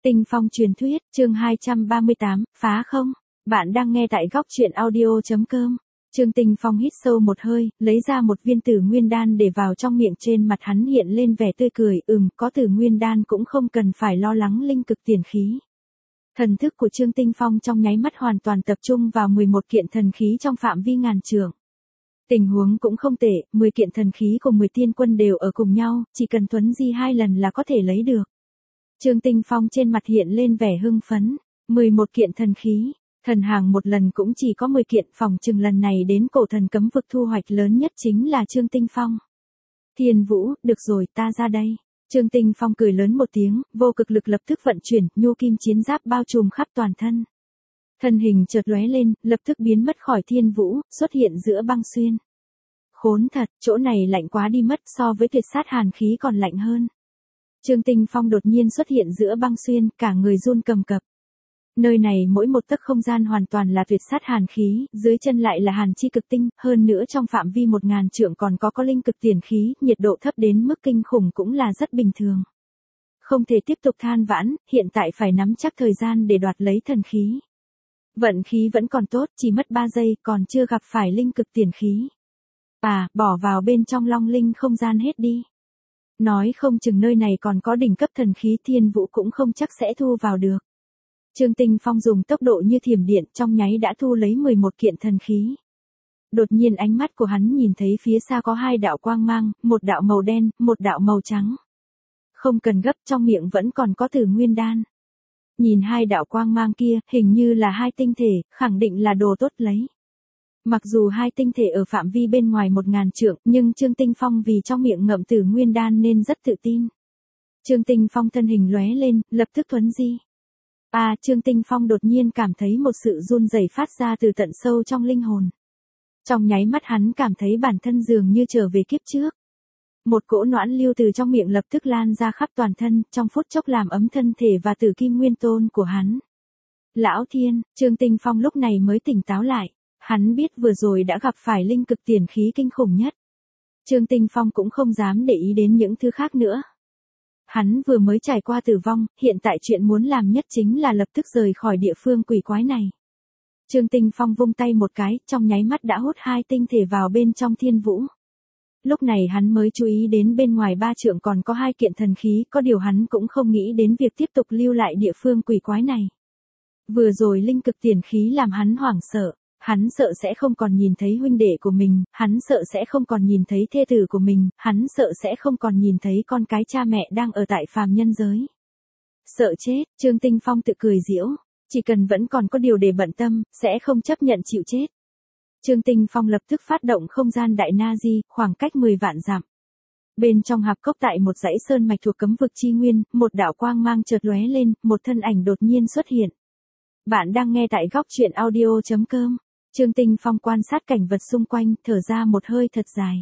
Tinh phong truyền thuyết, chương 238, phá không? Bạn đang nghe tại góc truyện audio.com. Trương Tinh Phong hít sâu một hơi, lấy ra một viên tử nguyên đan để vào trong miệng, trên mặt hắn hiện lên vẻ tươi cười, có tử nguyên đan cũng không cần phải lo lắng linh cực tiền khí. Thần thức của Trương Tinh Phong trong nháy mắt hoàn toàn tập trung vào 11 kiện thần khí trong phạm vi ngàn trượng. Tình huống cũng không tệ, 10 kiện thần khí của 10 tiên quân đều ở cùng nhau, chỉ cần thuấn di 2 lần là có thể lấy được. Trương Tinh Phong trên mặt hiện lên vẻ hưng phấn, 11 kiện thần khí, thần hàng một lần cũng chỉ có 10 kiện, phòng chừng lần này đến cổ thần cấm vực thu hoạch lớn nhất chính là Trương Tinh Phong. Thiên Vũ, được rồi, ta ra đây. Trương Tinh Phong cười lớn một tiếng, vô cực lực lập tức vận chuyển, nhu kim chiến giáp bao trùm khắp toàn thân. Thân hình chợt lóe lên, lập tức biến mất khỏi Thiên Vũ, xuất hiện giữa băng xuyên. Khốn thật, chỗ này lạnh quá đi mất, so với tuyệt sát hàn khí còn lạnh hơn. Trương Tinh Phong đột nhiên xuất hiện giữa băng xuyên, cả người run cầm cập. Nơi này mỗi một tấc không gian hoàn toàn là tuyệt sát hàn khí, dưới chân lại là hàn chi cực tinh, hơn nữa trong phạm vi 1000 trượng còn có linh cực tiền khí, nhiệt độ thấp đến mức kinh khủng cũng là rất bình thường. Không thể tiếp tục than vãn, hiện tại phải nắm chắc thời gian để đoạt lấy thần khí. Vận khí vẫn còn tốt, chỉ mất 3 giây, còn chưa gặp phải linh cực tiền khí. Bỏ vào bên trong long linh không gian hết đi. Nói không chừng nơi này còn có đỉnh cấp thần khí, Thiên Vũ cũng không chắc sẽ thu vào được. Trương Tinh Phong dùng tốc độ như thiểm điện, trong nháy đã thu lấy 11 kiện thần khí. Đột nhiên ánh mắt của hắn nhìn thấy phía xa có 2 đạo quang mang, một đạo màu đen, một đạo màu trắng. Không cần gấp, trong miệng vẫn còn có tử nguyên đan. Nhìn 2 đạo quang mang kia, hình như là 2 tinh thể, khẳng định là đồ tốt lấy. Mặc dù 2 tinh thể ở phạm vi bên ngoài 1000 trượng, nhưng Trương Tinh Phong vì trong miệng ngậm tử nguyên đan nên rất tự tin. Trương Tinh Phong thân hình lóe lên, lập tức thuấn di. Trương Tinh Phong đột nhiên cảm thấy một sự run rẩy phát ra từ tận sâu trong linh hồn. Trong nháy mắt hắn cảm thấy bản thân dường như trở về kiếp trước. Một cỗ noãn lưu từ trong miệng lập tức lan ra khắp toàn thân, trong phút chốc làm ấm thân thể và tử kim nguyên tôn của hắn. Lão Thiên, Trương Tinh Phong lúc này mới tỉnh táo lại. Hắn biết vừa rồi đã gặp phải linh cực tiền khí kinh khủng nhất. Trương Tinh Phong cũng không dám để ý đến những thứ khác nữa. Hắn vừa mới trải qua tử vong, hiện tại chuyện muốn làm nhất chính là lập tức rời khỏi địa phương quỷ quái này. Trương Tinh Phong vung tay một cái, trong nháy mắt đã hút 2 tinh thể vào bên trong Thiên Vũ. Lúc này hắn mới chú ý đến bên ngoài 3 trượng còn có 2 kiện thần khí, có điều hắn cũng không nghĩ đến việc tiếp tục lưu lại địa phương quỷ quái này. Vừa rồi linh cực tiền khí làm hắn hoảng sợ. Hắn sợ sẽ không còn nhìn thấy huynh đệ của mình, hắn sợ sẽ không còn nhìn thấy thê tử của mình, hắn sợ sẽ không còn nhìn thấy con cái cha mẹ đang ở tại phàm nhân giới. Sợ chết, Trương Tinh Phong tự cười giễu, chỉ cần vẫn còn có điều để bận tâm, sẽ không chấp nhận chịu chết. Trương Tinh Phong lập tức phát động không gian đại na di, khoảng cách 10 vạn dặm. Bên trong hạp cốc tại một dãy sơn mạch thuộc cấm vực chi nguyên, một đạo quang mang chợt lóe lên, một thân ảnh đột nhiên xuất hiện. Bạn đang nghe tại góc truyện audio.com. Trương Tinh Phong quan sát cảnh vật xung quanh, thở ra một hơi thật dài.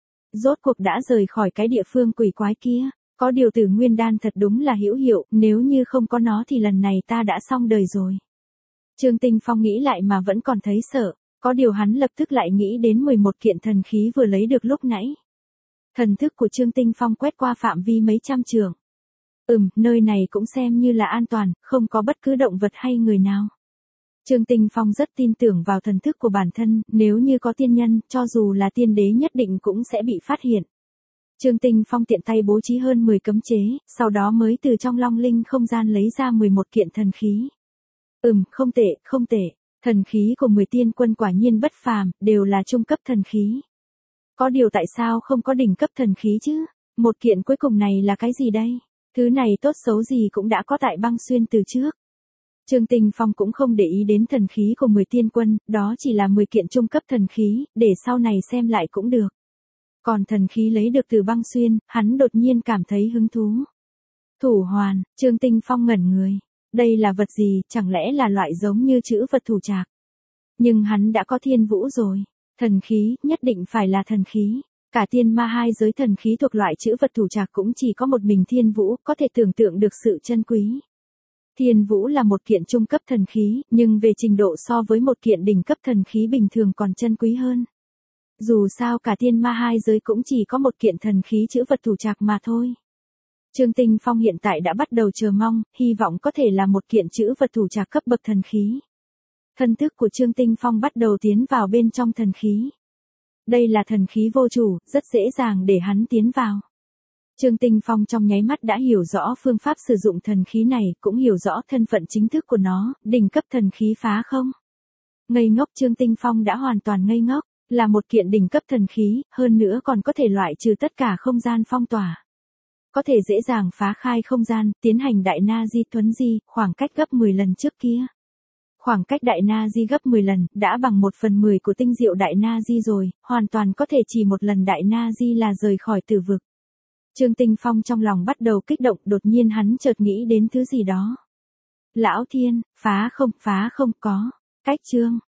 Rốt cuộc đã rời khỏi cái địa phương quỷ quái kia, có điều tử nguyên đan thật đúng là hữu hiệu, nếu như không có nó thì lần này ta đã xong đời rồi. Trương Tinh Phong nghĩ lại mà vẫn còn thấy sợ, có điều hắn lập tức lại nghĩ đến 11 kiện thần khí vừa lấy được lúc nãy. Thần thức của Trương Tinh Phong quét qua phạm vi mấy trăm trượng. Nơi này cũng xem như là an toàn, không có bất cứ động vật hay người nào. Trương Tinh Phong rất tin tưởng vào thần thức của bản thân, nếu như có tiên nhân, cho dù là tiên đế nhất định cũng sẽ bị phát hiện. Trương Tinh Phong tiện tay bố trí hơn 10 cấm chế, sau đó mới từ trong long linh không gian lấy ra 11 kiện thần khí. Không tệ, không tệ, thần khí của 10 tiên quân quả nhiên bất phàm, đều là trung cấp thần khí. Có điều tại sao không có đỉnh cấp thần khí chứ? Một kiện cuối cùng này là cái gì đây? Thứ này tốt xấu gì cũng đã có tại băng xuyên từ trước. Trương Tinh Phong cũng không để ý đến thần khí của 10 tiên quân, đó chỉ là 10 kiện trung cấp thần khí, để sau này xem lại cũng được. Còn thần khí lấy được từ băng xuyên, hắn đột nhiên cảm thấy hứng thú. Thủ hoàn, Trương Tinh Phong ngẩn người. Đây là vật gì, chẳng lẽ là loại giống như chữ vật thủ trạc? Nhưng hắn đã có Thiên Vũ rồi. Thần khí, nhất định phải là thần khí. Cả tiên ma hai giới thần khí thuộc loại chữ vật thủ trạc cũng chỉ có một mình Thiên Vũ, có thể tưởng tượng được sự chân quý. Thiên Vũ là một kiện trung cấp thần khí, nhưng về trình độ so với một kiện đỉnh cấp thần khí bình thường còn chân quý hơn. Dù sao cả tiên ma hai giới cũng chỉ có một kiện thần khí chữ vật thủ trạc mà thôi. Trương Tinh Phong hiện tại đã bắt đầu chờ mong, hy vọng có thể là một kiện chữ vật thủ trạc cấp bậc thần khí. Thân thức của Trương Tinh Phong bắt đầu tiến vào bên trong thần khí. Đây là thần khí vô chủ, rất dễ dàng để hắn tiến vào. Trương Tinh Phong trong nháy mắt đã hiểu rõ phương pháp sử dụng thần khí này, cũng hiểu rõ thân phận chính thức của nó, đỉnh cấp thần khí phá không. Ngây ngốc, Trương Tinh Phong đã hoàn toàn ngây ngốc, là một kiện đỉnh cấp thần khí, hơn nữa còn có thể loại trừ tất cả không gian phong tỏa. Có thể dễ dàng phá khai không gian, tiến hành đại na di thuấn di, khoảng cách gấp 10 lần trước kia. Khoảng cách đại na di gấp 10 lần, đã bằng 1/10 của tinh diệu đại na di rồi, hoàn toàn có thể chỉ một lần đại na di là rời khỏi tử vực. Trương Tinh Phong trong lòng bắt đầu kích động, đột nhiên hắn chợt nghĩ đến thứ gì đó. Lão Thiên, phá không có. Cách Trương